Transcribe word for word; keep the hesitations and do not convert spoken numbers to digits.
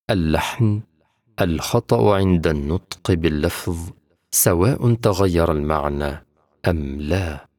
اللحن: الخطأ عند النطق باللفظ، سواء تغير المعنى أم لا.